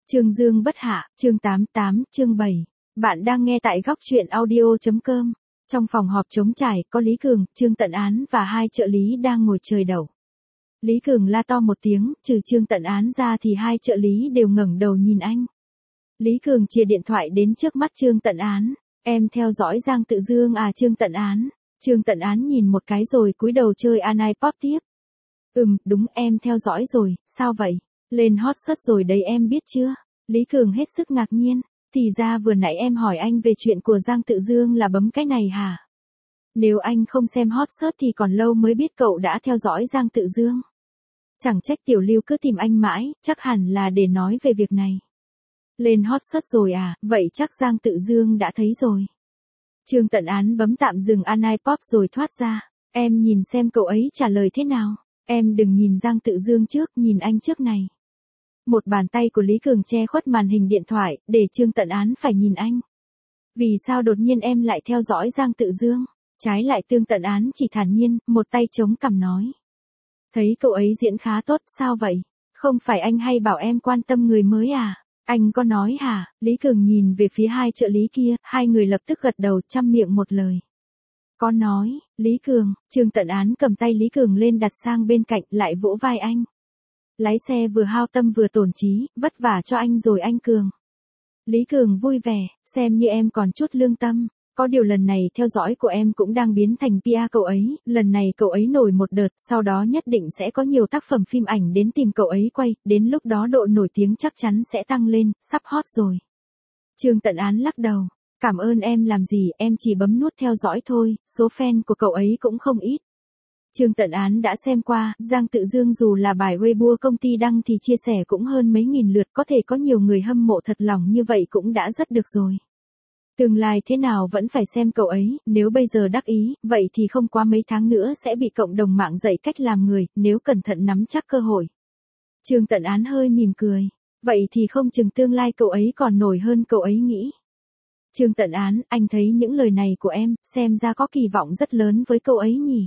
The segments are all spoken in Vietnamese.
Chương Dương bất hạ, chương 88, chương 7. Bạn đang nghe tại góc truyện audio.com. Trong phòng họp trống trải, có Lý Cường, Trương Tận Án và hai trợ lý đang ngồi chơi đẩu. Lý Cường la to một tiếng, trừ Trương Tận Án ra thì hai trợ lý đều ngẩng đầu nhìn anh. Lý Cường chìa điện thoại đến trước mắt Trương Tận Án. Em theo dõi Giang Tự Dương à? Trương Tận Án. Trương Tận Án nhìn một cái rồi cúi đầu chơi iPod tiếp. Đúng em theo dõi rồi, sao vậy? Lên hot search rồi đấy em biết chưa? Lý Cường hết sức ngạc nhiên. Thì ra vừa nãy em hỏi anh về chuyện của Giang Tự Dương là bấm cái này hả? Nếu anh không xem hot search thì còn lâu mới biết cậu đã theo dõi Giang Tự Dương. Chẳng trách Tiểu Lưu cứ tìm anh mãi, chắc hẳn là để nói về việc này. Lên hot search rồi à, vậy chắc Giang Tự Dương đã thấy rồi. Trương Tận Án bấm tạm dừng iPod rồi thoát ra. Em nhìn xem cậu ấy trả lời thế nào. Em đừng nhìn Giang Tự Dương trước, nhìn anh trước này. Một bàn tay của Lý Cường che khuất màn hình điện thoại, để Trương Tận Án phải nhìn anh. Vì sao đột nhiên em lại theo dõi Giang Tự Dương? Trái lại Trương Tận Án chỉ thản nhiên, một tay chống cằm nói. Thấy cậu ấy diễn khá tốt, sao vậy? Không phải anh hay bảo em quan tâm người mới à? Anh có nói hả? Lý Cường nhìn về phía hai trợ lý kia, hai người lập tức gật đầu chăm miệng một lời. Có nói, Lý Cường. Trương Tận Án cầm tay Lý Cường lên đặt sang bên cạnh, lại vỗ vai anh. Lái xe vừa hao tâm vừa tổn trí, vất vả cho anh rồi anh Cường. Lý Cường vui vẻ, xem như em còn chút lương tâm. Có điều lần này theo dõi của em cũng đang biến thành PR cậu ấy, lần này cậu ấy nổi một đợt, sau đó nhất định sẽ có nhiều tác phẩm phim ảnh đến tìm cậu ấy quay, đến lúc đó độ nổi tiếng chắc chắn sẽ tăng lên, sắp hot rồi. Trương Tận Án lắc đầu, cảm ơn em làm gì, em chỉ bấm nút theo dõi thôi, số fan của cậu ấy cũng không ít. Trương Tận Án đã xem qua, Giang Tự Dương dù là bài Weibo công ty đăng thì chia sẻ cũng hơn mấy nghìn lượt, có thể có nhiều người hâm mộ thật lòng như vậy cũng đã rất được rồi. Tương lai thế nào vẫn phải xem cậu ấy, nếu bây giờ đắc ý, vậy thì không quá mấy tháng nữa sẽ bị cộng đồng mạng dạy cách làm người, nếu cẩn thận nắm chắc cơ hội. Trương Tận Án hơi mỉm cười, vậy thì không chừng tương lai cậu ấy còn nổi hơn cậu ấy nghĩ. Trương Tận Án, anh thấy những lời này của em, xem ra có kỳ vọng rất lớn với cậu ấy nhỉ?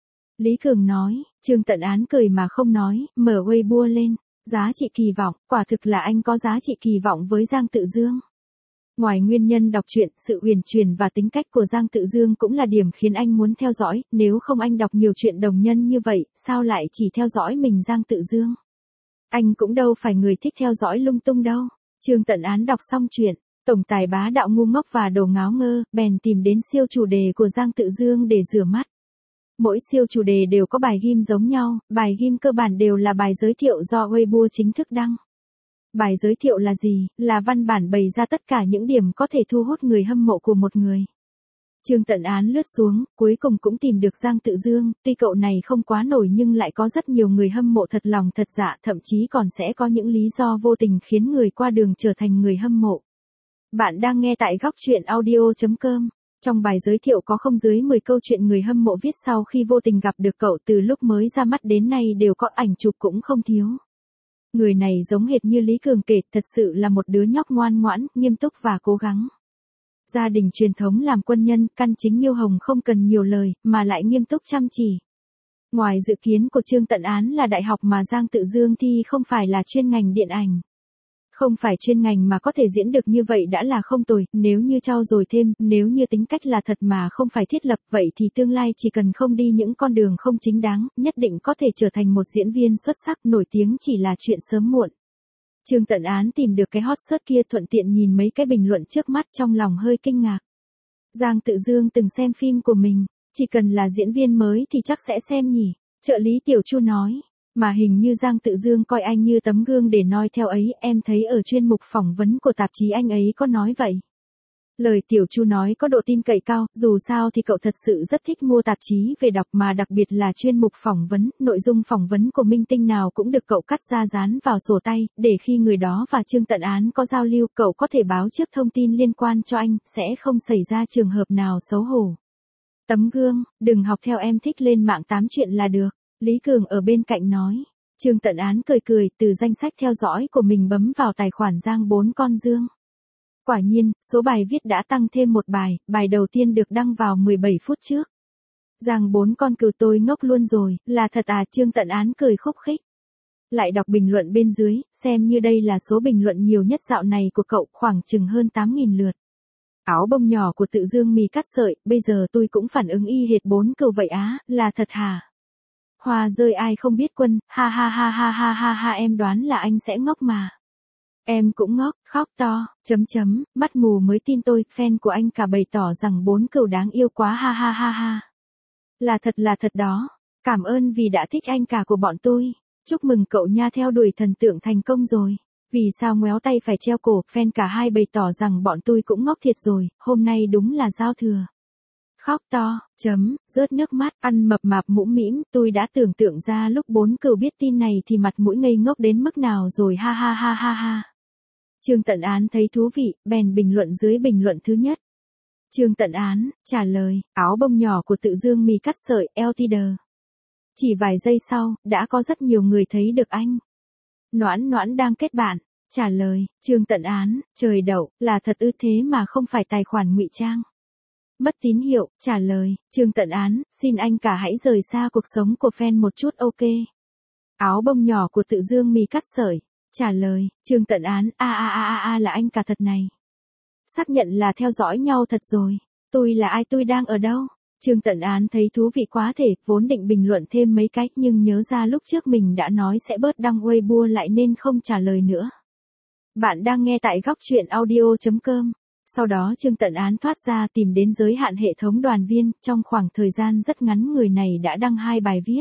Lý Cường nói, Trương Tận Án cười mà không nói, mở Weibo lên, giá trị kỳ vọng, quả thực là anh có giá trị kỳ vọng với Giang Tự Dương. Ngoài nguyên nhân đọc truyện, sự uyển chuyển và tính cách của Giang Tự Dương cũng là điểm khiến anh muốn theo dõi, nếu không anh đọc nhiều chuyện đồng nhân như vậy, sao lại chỉ theo dõi mình Giang Tự Dương? Anh cũng đâu phải người thích theo dõi lung tung đâu. Trương Tận Án đọc xong chuyện, tổng tài bá đạo ngu ngốc và đồ ngáo ngơ, bèn tìm đến siêu chủ đề của Giang Tự Dương để rửa mắt. Mỗi siêu chủ đề đều có bài ghim giống nhau, bài ghim cơ bản đều là bài giới thiệu do Weibo chính thức đăng. Bài giới thiệu là gì? Là văn bản bày ra tất cả những điểm có thể thu hút người hâm mộ của một người. Trương Tận Án lướt xuống, cuối cùng cũng tìm được Giang Tự Dương, tuy cậu này không quá nổi nhưng lại có rất nhiều người hâm mộ thật lòng thật dạ, thậm chí còn sẽ có những lý do vô tình khiến người qua đường trở thành người hâm mộ. Bạn đang nghe tại góc truyện audio.com. Trong bài giới thiệu có không dưới 10 câu chuyện người hâm mộ viết sau khi vô tình gặp được cậu, từ lúc mới ra mắt đến nay đều có ảnh chụp cũng không thiếu. Người này giống hệt như Lý Cường kể, thật sự là một đứa nhóc ngoan ngoãn, nghiêm túc và cố gắng. Gia đình truyền thống làm quân nhân, căn chính Miêu Hồng không cần nhiều lời, mà lại nghiêm túc chăm chỉ. Ngoài dự kiến của Trương Tận Án là đại học mà Giang Tự Dương thi không phải là chuyên ngành điện ảnh. Không phải chuyên ngành mà có thể diễn được như vậy đã là không tồi, nếu như trau dồi thêm, nếu như tính cách là thật mà không phải thiết lập, vậy thì tương lai chỉ cần không đi những con đường không chính đáng, nhất định có thể trở thành một diễn viên xuất sắc, nổi tiếng chỉ là chuyện sớm muộn. Trương Tận Án tìm được cái hot search kia, thuận tiện nhìn mấy cái bình luận trước mắt, trong lòng hơi kinh ngạc. Giang Tự Dương từng xem phim của mình, chỉ cần là diễn viên mới thì chắc sẽ xem nhỉ, trợ lý Tiểu Chu nói. Mà hình như Giang Tự Dương coi anh như tấm gương để noi theo ấy, em thấy ở chuyên mục phỏng vấn của tạp chí anh ấy có nói vậy. Lời Tiểu Chu nói có độ tin cậy cao, dù sao thì cậu thật sự rất thích mua tạp chí về đọc, mà đặc biệt là chuyên mục phỏng vấn, nội dung phỏng vấn của minh tinh nào cũng được cậu cắt ra dán vào sổ tay, để khi người đó và Trương Tận Án có giao lưu, cậu có thể báo trước thông tin liên quan cho anh, sẽ không xảy ra trường hợp nào xấu hổ. Tấm gương, đừng học theo em, thích lên mạng tám chuyện là được. Lý Cường ở bên cạnh nói. Trương Tận Án cười cười, từ danh sách theo dõi của mình bấm vào tài khoản Giang Bốn Con Dương. Quả nhiên, số bài viết đã tăng thêm một bài, bài đầu tiên được đăng vào 17 phút trước. Giang Bốn Con cừu tôi ngốc luôn rồi, là thật à? Trương Tận Án cười khúc khích. Lại đọc bình luận bên dưới, xem như đây là số bình luận nhiều nhất dạo này của cậu, khoảng chừng hơn 8.000 lượt. Áo bông nhỏ của Tự Dương mì cắt sợi, bây giờ tôi cũng phản ứng y hệt 4 cừu vậy á, là thật hả? Hoa rơi ai không biết Quân, ha ha ha ha ha ha ha, em đoán là anh sẽ ngốc mà. Em cũng ngốc, khóc to, mắt mù mới tin tôi, fan của anh cả bày tỏ rằng 4 cừu đáng yêu quá, ha ha ha ha. Là thật đó, cảm ơn vì đã thích anh cả của bọn tôi. Chúc mừng cậu nha, theo đuổi thần tượng thành công rồi. Vì sao ngoéo tay phải treo cổ, fan cả hai bày tỏ rằng bọn tôi cũng ngốc thiệt rồi, hôm nay đúng là giao thừa. Khóc to, rớt nước mắt, ăn mập mạp mũm mĩm, tôi đã tưởng tượng ra lúc 4 cừu biết tin này thì mặt mũi ngây ngốc đến mức nào rồi, ha ha ha ha ha. Trương Tận Án thấy thú vị, bèn bình luận dưới bình luận thứ nhất. Trương Tận Án, trả lời, áo bông nhỏ của Tự Dương mì cắt sợi, LTD. Chỉ vài giây sau, đã có rất nhiều người thấy được anh. Noãn Noãn đang kết bạn, trả lời, Trương Tận Án, trời đậu, là thật ư, thế mà không phải tài khoản ngụy trang. Mất tín hiệu, trả lời, Trương Tận Án, xin anh cả hãy rời xa cuộc sống của fan một chút, ok. Áo bông nhỏ của Tự Dương mì cắt sợi, trả lời, Trương Tận Án, là anh cả thật này. Xác nhận là theo dõi nhau thật rồi. Tôi là ai, tôi đang ở đâu? Trương Tận Án thấy thú vị quá thể, vốn định bình luận thêm mấy cách nhưng nhớ ra lúc trước mình đã nói sẽ bớt đăng Weibo lại nên không trả lời nữa. Bạn đang nghe tại góc truyện audio.com. Sau đó Trương Tận Án thoát ra tìm đến giới hạn hệ thống đoàn viên, trong khoảng thời gian rất ngắn người này đã đăng 2 bài viết.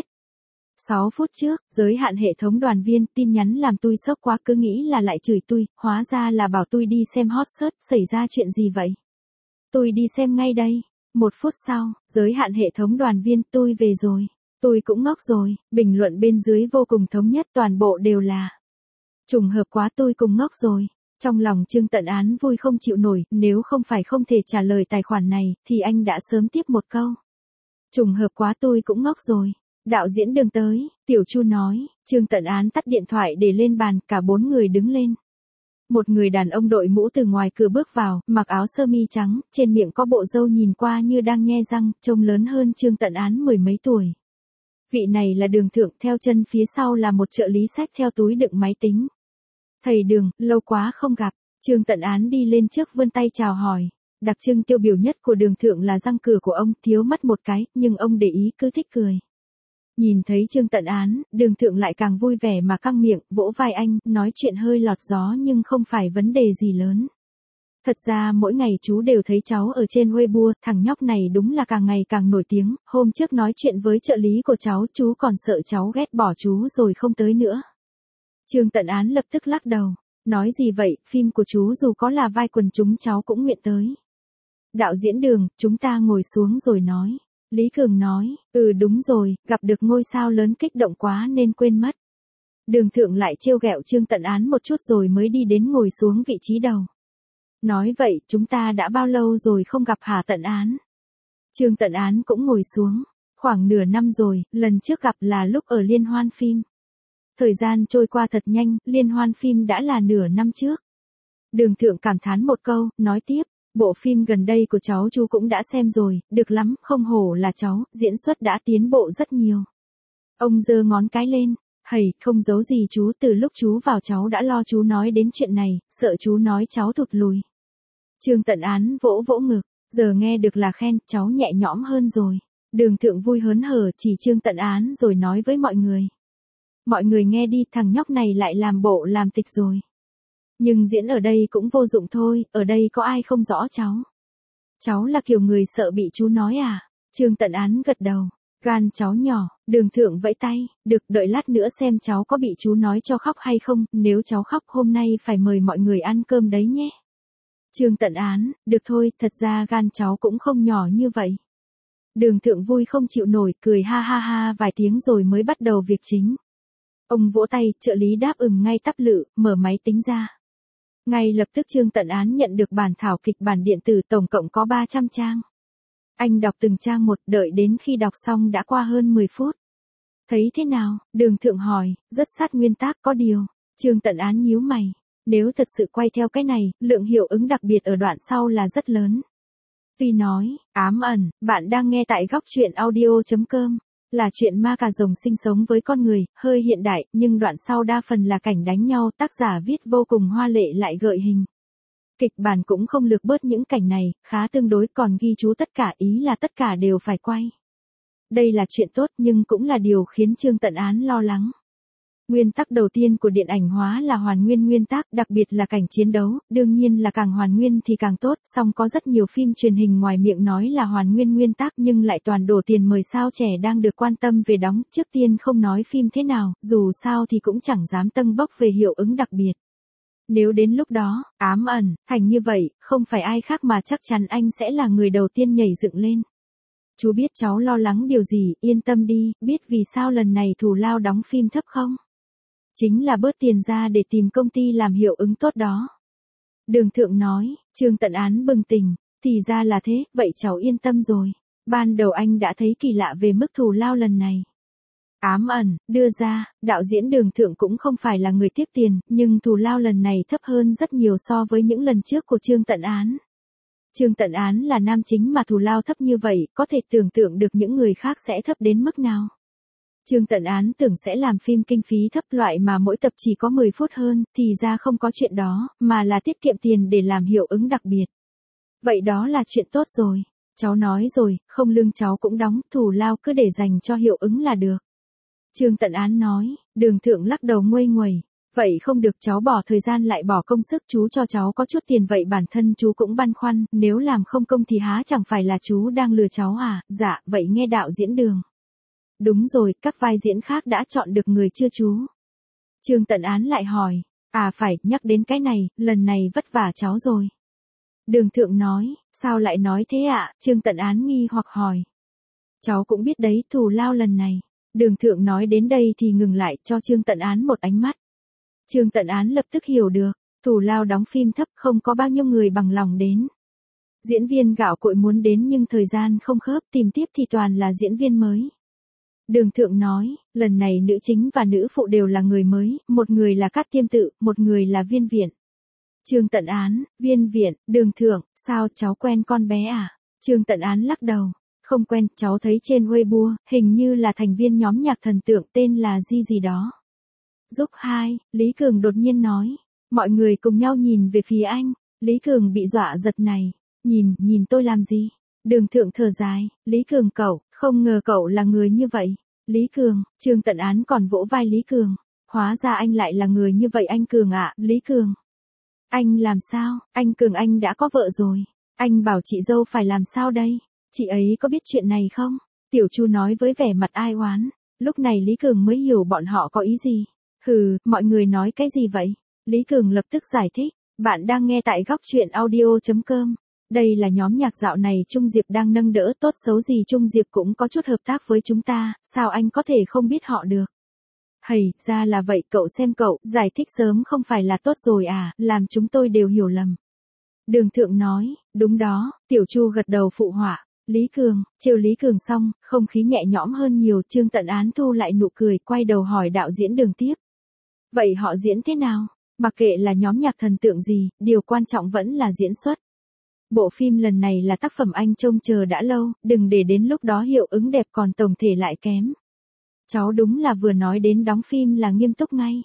6 phút trước, giới hạn hệ thống đoàn viên, tin nhắn làm tôi sốc quá, cứ nghĩ là lại chửi tôi, hóa ra là bảo tôi đi xem hot search, xảy ra chuyện gì vậy? Tôi đi xem ngay đây. 1 phút sau, giới hạn hệ thống đoàn viên, tôi về rồi. Tôi cũng ngốc rồi, bình luận bên dưới vô cùng thống nhất, toàn bộ đều là. Trùng hợp quá, tôi cũng ngốc rồi. Trong lòng Trương Tận Án vui không chịu nổi, nếu không phải không thể trả lời tài khoản này, thì anh đã sớm tiếp một câu. Trùng hợp quá, tôi cũng ngốc rồi. Đạo diễn Đường tới, Tiểu Chu nói, Trương Tận Án tắt điện thoại để lên bàn, cả 4 người đứng lên. Một người đàn ông đội mũ từ ngoài cửa bước vào, mặc áo sơ mi trắng, trên miệng có bộ râu nhìn qua như đang nhe răng, trông lớn hơn Trương Tận Án 10 mấy tuổi. Vị này là Đường Thượng, theo chân phía sau là một trợ lý xách theo túi đựng máy tính. Thầy Đường, lâu quá không gặp. Trương Tận Án đi lên trước vươn tay chào hỏi. Đặc trưng tiêu biểu nhất của Đường Thượng là răng cửa của ông, thiếu mất một cái, nhưng ông để ý cứ thích cười. Nhìn thấy Trương Tận Án, Đường Thượng lại càng vui vẻ mà căng miệng, vỗ vai anh, nói chuyện hơi lọt gió nhưng không phải vấn đề gì lớn. Thật ra mỗi ngày chú đều thấy cháu ở trên Weibo, thằng nhóc này đúng là càng ngày càng nổi tiếng, hôm trước nói chuyện với trợ lý của cháu, chú còn sợ cháu ghét bỏ chú rồi không tới nữa. Trương Tận Án lập tức lắc đầu, nói gì vậy, phim của chú dù có là vai quần chúng cháu cũng nguyện tới. Đạo diễn Đường, chúng ta ngồi xuống rồi nói. Lý Cường nói, đúng rồi, gặp được ngôi sao lớn kích động quá nên quên mất. Đường Thượng lại trêu ghẹo Trương Tận Án một chút rồi mới đi đến ngồi xuống vị trí đầu. Nói vậy, chúng ta đã bao lâu rồi không gặp hả Tận Án? Trương Tận Án cũng ngồi xuống, khoảng nửa năm rồi, lần trước gặp là lúc ở liên hoan phim. Thời gian trôi qua thật nhanh, liên hoan phim đã là nửa năm trước. Đường Thượng cảm thán một câu, nói tiếp. Bộ phim gần đây của cháu chú cũng đã xem rồi, được lắm, không hổ là cháu, diễn xuất đã tiến bộ rất nhiều. Ông giơ ngón cái lên, hầy, không giấu gì chú, từ lúc chú vào cháu đã lo chú nói đến chuyện này, sợ chú nói cháu thụt lùi. Trương Tận Án vỗ vỗ ngực, giờ nghe được là khen, cháu nhẹ nhõm hơn rồi. Đường Thượng vui hớn hở chỉ Trương Tận Án rồi nói với mọi người. Mọi người nghe đi, thằng nhóc này lại làm bộ làm tịch rồi. Nhưng diễn ở đây cũng vô dụng thôi, ở đây có ai không rõ cháu. Cháu là kiểu người sợ bị chú nói à? Trương Tận Án gật đầu, gan cháu nhỏ, Đường Thượng vẫy tay, được, đợi lát nữa xem cháu có bị chú nói cho khóc hay không, nếu cháu khóc hôm nay phải mời mọi người ăn cơm đấy nhé. Trương Tận Án, được thôi, thật ra gan cháu cũng không nhỏ như vậy. Đường Thượng vui không chịu nổi, cười ha ha ha vài tiếng rồi mới bắt đầu việc chính. Ông vỗ tay, trợ lý đáp ngay tắp lự, mở máy tính ra. Ngay lập tức Trương Tận Án nhận được bản thảo kịch bản điện tử tổng cộng có 300 trang. Anh đọc từng trang một, đợi đến khi đọc xong đã qua hơn 10 phút. Thấy thế nào? Đường Thượng hỏi, rất sát nguyên tác có điều. Trương Tận Án nhíu mày. Nếu thật sự quay theo cái này, lượng hiệu ứng đặc biệt ở đoạn sau là rất lớn. Tuy nói, ám ẩn, bạn đang nghe tại góc truyện audio.com. Là chuyện ma cà rồng sinh sống với con người, hơi hiện đại, nhưng đoạn sau đa phần là cảnh đánh nhau, tác giả viết vô cùng hoa lệ lại gợi hình. Kịch bản cũng không lược bớt những cảnh này, khá tương đối, còn ghi chú tất cả, ý là tất cả đều phải quay. Đây là chuyện tốt nhưng cũng là điều khiến Trương Tận Án lo lắng. Nguyên tắc đầu tiên của điện ảnh hóa là hoàn nguyên nguyên tắc, đặc biệt là cảnh chiến đấu, đương nhiên là càng hoàn nguyên thì càng tốt, song có rất nhiều phim truyền hình ngoài miệng nói là hoàn nguyên nguyên tắc nhưng lại toàn đổ tiền mời sao trẻ đang được quan tâm về đóng, trước tiên không nói phim thế nào, dù sao thì cũng chẳng dám tâng bốc về hiệu ứng đặc biệt. Nếu đến lúc đó, ám ẩn, thành như vậy, không phải ai khác mà chắc chắn anh sẽ là người đầu tiên nhảy dựng lên. Chú biết cháu lo lắng điều gì, yên tâm đi, biết vì sao lần này thù lao đóng phim thấp không? Chính là bớt tiền ra để tìm công ty làm hiệu ứng tốt đó. Đường Thượng nói, Trương Tận Án bừng tỉnh, thì ra là thế, vậy cháu yên tâm rồi. Ban đầu anh đã thấy kỳ lạ về mức thù lao lần này. Ám ẩn, đưa ra, đạo diễn Đường Thượng cũng không phải là người tiếc tiền, nhưng thù lao lần này thấp hơn rất nhiều so với những lần trước của Trương Tận Án. Trương Tận Án là nam chính mà thù lao thấp như vậy, có thể tưởng tượng được những người khác sẽ thấp đến mức nào. Trương Tận Án tưởng sẽ làm phim kinh phí thấp loại mà mỗi tập chỉ có 10 phút hơn, thì ra không có chuyện đó, mà là tiết kiệm tiền để làm hiệu ứng đặc biệt. Vậy đó là chuyện tốt rồi. Cháu nói rồi, không lương cháu cũng đóng, thù lao cứ để dành cho hiệu ứng là được. Trương Tận Án nói, Đường Thượng lắc đầu nguây nguẩy. Vậy không được, cháu bỏ thời gian lại bỏ công sức, chú cho cháu có chút tiền vậy bản thân chú cũng băn khoăn, nếu làm không công thì há chẳng phải là chú đang lừa cháu à? Dạ, vậy nghe đạo diễn Đường. Đúng rồi, các vai diễn khác đã chọn được người chưa chú? Trương Tận Án lại hỏi, à phải, nhắc đến cái này, lần này vất vả cháu rồi. Đường Thượng nói, sao lại nói thế ạ? Trương Tận Án nghi hoặc hỏi. Cháu cũng biết đấy, thù lao lần này. Đường Thượng nói đến đây thì ngừng lại, cho Trương Tận Án một ánh mắt. Trương Tận Án lập tức hiểu được, thù lao đóng phim thấp không có bao nhiêu người bằng lòng đến. Diễn viên gạo cội muốn đến nhưng thời gian không khớp, tìm tiếp thì toàn là diễn viên mới. Đường Thượng nói, lần này nữ chính và nữ phụ đều là người mới, một người là Cát Tiêm Tự, một người là Viên Viện. Trương Tận Án, Viên Viện, Đường Thượng, sao cháu quen con bé à? Trương Tận Án lắc đầu, không quen, cháu thấy trên Weibo, hình như là thành viên nhóm nhạc thần tượng tên là gì đó. Giúp 2, Lý Cường đột nhiên nói, mọi người cùng nhau nhìn về phía anh, Lý Cường bị dọa giật này, nhìn tôi làm gì? Đường Thượng thở dài, Lý Cường cậu, không ngờ cậu là người như vậy. Lý Cường, Trương Tận Án còn vỗ vai Lý Cường, hóa ra anh lại là người như vậy anh Cường ạ. Lý Cường, anh làm sao? Anh Cường anh đã có vợ rồi, anh bảo chị dâu phải làm sao đây? Chị ấy có biết chuyện này không? Tiểu Chu nói với vẻ mặt ai oán. Lúc này Lý Cường mới hiểu bọn họ có ý gì. Hừ, mọi người nói cái gì vậy? Lý Cường lập tức giải thích, bạn đang nghe tại góc truyện audio.com. Đây là nhóm nhạc dạo này Trung Diệp đang nâng đỡ, tốt xấu gì Trung Diệp cũng có chút hợp tác với chúng ta, sao anh có thể không biết họ được? Hầy, ra là vậy, cậu xem cậu, giải thích sớm không phải là tốt rồi à, làm chúng tôi đều hiểu lầm. Đường Thượng nói, đúng đó, Tiểu Chu gật đầu phụ họa. Lý Cường, trêu Lý Cường xong, không khí nhẹ nhõm hơn nhiều, Trương Tận Án thu lại nụ cười, quay đầu hỏi đạo diễn Đường tiếp. Vậy họ diễn thế nào? Mặc kệ là nhóm nhạc thần tượng gì, điều quan trọng vẫn là diễn xuất. Bộ phim lần này là tác phẩm anh trông chờ đã lâu, đừng để đến lúc đó hiệu ứng đẹp còn tổng thể lại kém. Cháu đúng là vừa nói đến đóng phim là nghiêm túc ngay.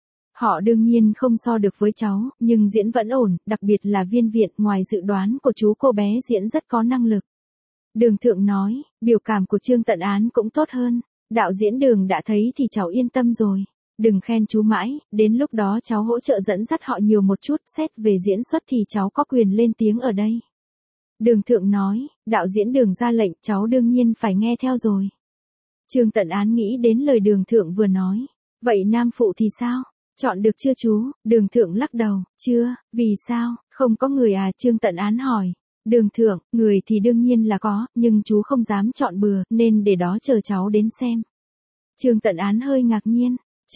Họ đương nhiên không so được với cháu, nhưng diễn vẫn ổn, đặc biệt là Viên Viện, ngoài dự đoán của chú cô bé diễn rất có năng lực. Đường Thượng nói, biểu cảm của Trương Tận Án cũng tốt hơn, đạo diễn Đường đã thấy thì cháu yên tâm rồi. Đừng khen chú mãi, đến lúc đó cháu hỗ trợ dẫn dắt họ nhiều một chút, xét về diễn xuất thì cháu có quyền lên tiếng ở đây. Đường Thượng nói, đạo diễn Đường ra lệnh, cháu đương nhiên phải nghe theo rồi. Trương Tận Án nghĩ đến lời Đường Thượng vừa nói, vậy nam phụ thì sao? Chọn được chưa chú? Đường Thượng lắc đầu, chưa, vì sao, không có người à? Trương Tận Án hỏi. Đường Thượng, người thì đương nhiên là có, nhưng chú không dám chọn bừa, nên để đó chờ cháu đến xem. Trương Tận Án hơi ngạc nhiên.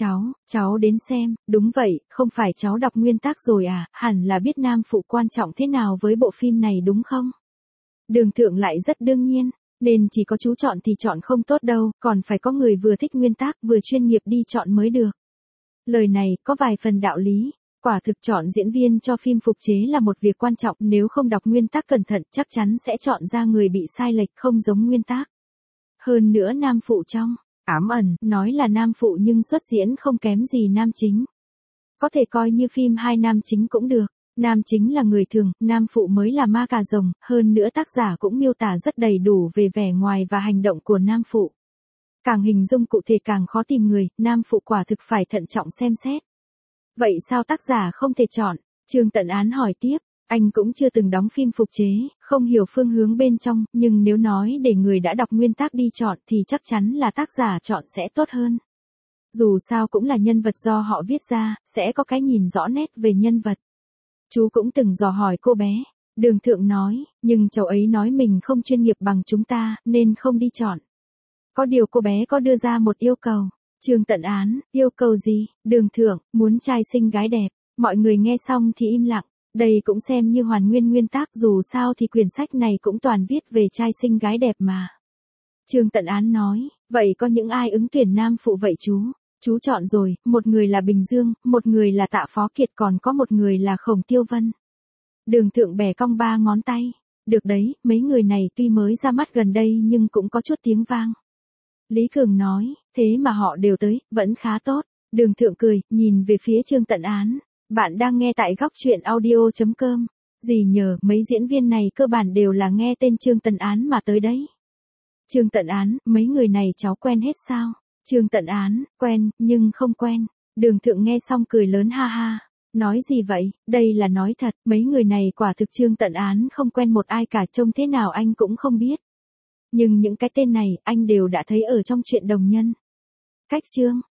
Cháu đến xem, đúng vậy, không phải cháu đọc nguyên tắc rồi à, hẳn là biết nam phụ quan trọng thế nào với bộ phim này đúng không? Đường Thượng lại rất đương nhiên, nên chỉ có chú chọn thì chọn không tốt đâu, còn phải có người vừa thích nguyên tắc vừa chuyên nghiệp đi chọn mới được. Lời này có vài phần đạo lý, quả thực chọn diễn viên cho phim phục chế là một việc quan trọng, nếu không đọc nguyên tắc cẩn thận chắc chắn sẽ chọn ra người bị sai lệch không giống nguyên tắc. Hơn nữa nam phụ trong, ám ẩn, nói là nam phụ nhưng xuất diễn không kém gì nam chính. Có thể coi như phim hai nam chính cũng được. Nam chính là người thường, nam phụ mới là ma cà rồng, hơn nữa tác giả cũng miêu tả rất đầy đủ về vẻ ngoài và hành động của nam phụ. Càng hình dung cụ thể càng khó tìm người, nam phụ quả thực phải thận trọng xem xét. Vậy sao tác giả không thể chọn? Trương Tận Án hỏi tiếp, anh cũng chưa từng đóng phim phục chế, không hiểu phương hướng bên trong, nhưng nếu nói để người đã đọc nguyên tác đi chọn thì chắc chắn là tác giả chọn sẽ tốt hơn. Dù sao cũng là nhân vật do họ viết ra, sẽ có cái nhìn rõ nét về nhân vật. Chú cũng từng dò hỏi cô bé. Đường Thượng nói, nhưng cháu ấy nói mình không chuyên nghiệp bằng chúng ta, nên không đi chọn. Có điều cô bé có đưa ra một yêu cầu. Trương Tận Án, yêu cầu gì? Đường Thượng, muốn trai xinh gái đẹp. Mọi người nghe xong thì im lặng. Đây cũng xem như hoàn nguyên nguyên tác, dù sao thì quyển sách này cũng toàn viết về trai xinh gái đẹp mà. Trương Tận Án nói, vậy có những ai ứng tuyển nam phụ vậy chú? Chú chọn rồi, một người là Bình Dương, một người là Tạ Phó Kiệt, còn có một người là Khổng Tiêu Vân. Đường Thượng bẻ cong 3 ngón tay. Được đấy, mấy người này tuy mới ra mắt gần đây nhưng cũng có chút tiếng vang. Lý Cường nói, thế mà họ đều tới, vẫn khá tốt. Đường Thượng cười, nhìn về phía Trương Tận Án. Bạn đang nghe tại góc truyện audio.com. Gì nhờ, mấy diễn viên này cơ bản đều là nghe tên Trương Tận Án mà tới đấy. Trương Tận Án, mấy người này cháu quen hết sao? Trương Tận Án, quen, nhưng không quen. Đường Thượng nghe xong cười lớn ha ha. Nói gì vậy, đây là nói thật, mấy người này quả thực Trương Tận Án không quen một ai cả, trông thế nào anh cũng không biết. Nhưng những cái tên này, anh đều đã thấy ở trong truyện Đồng Nhân. Cách Trương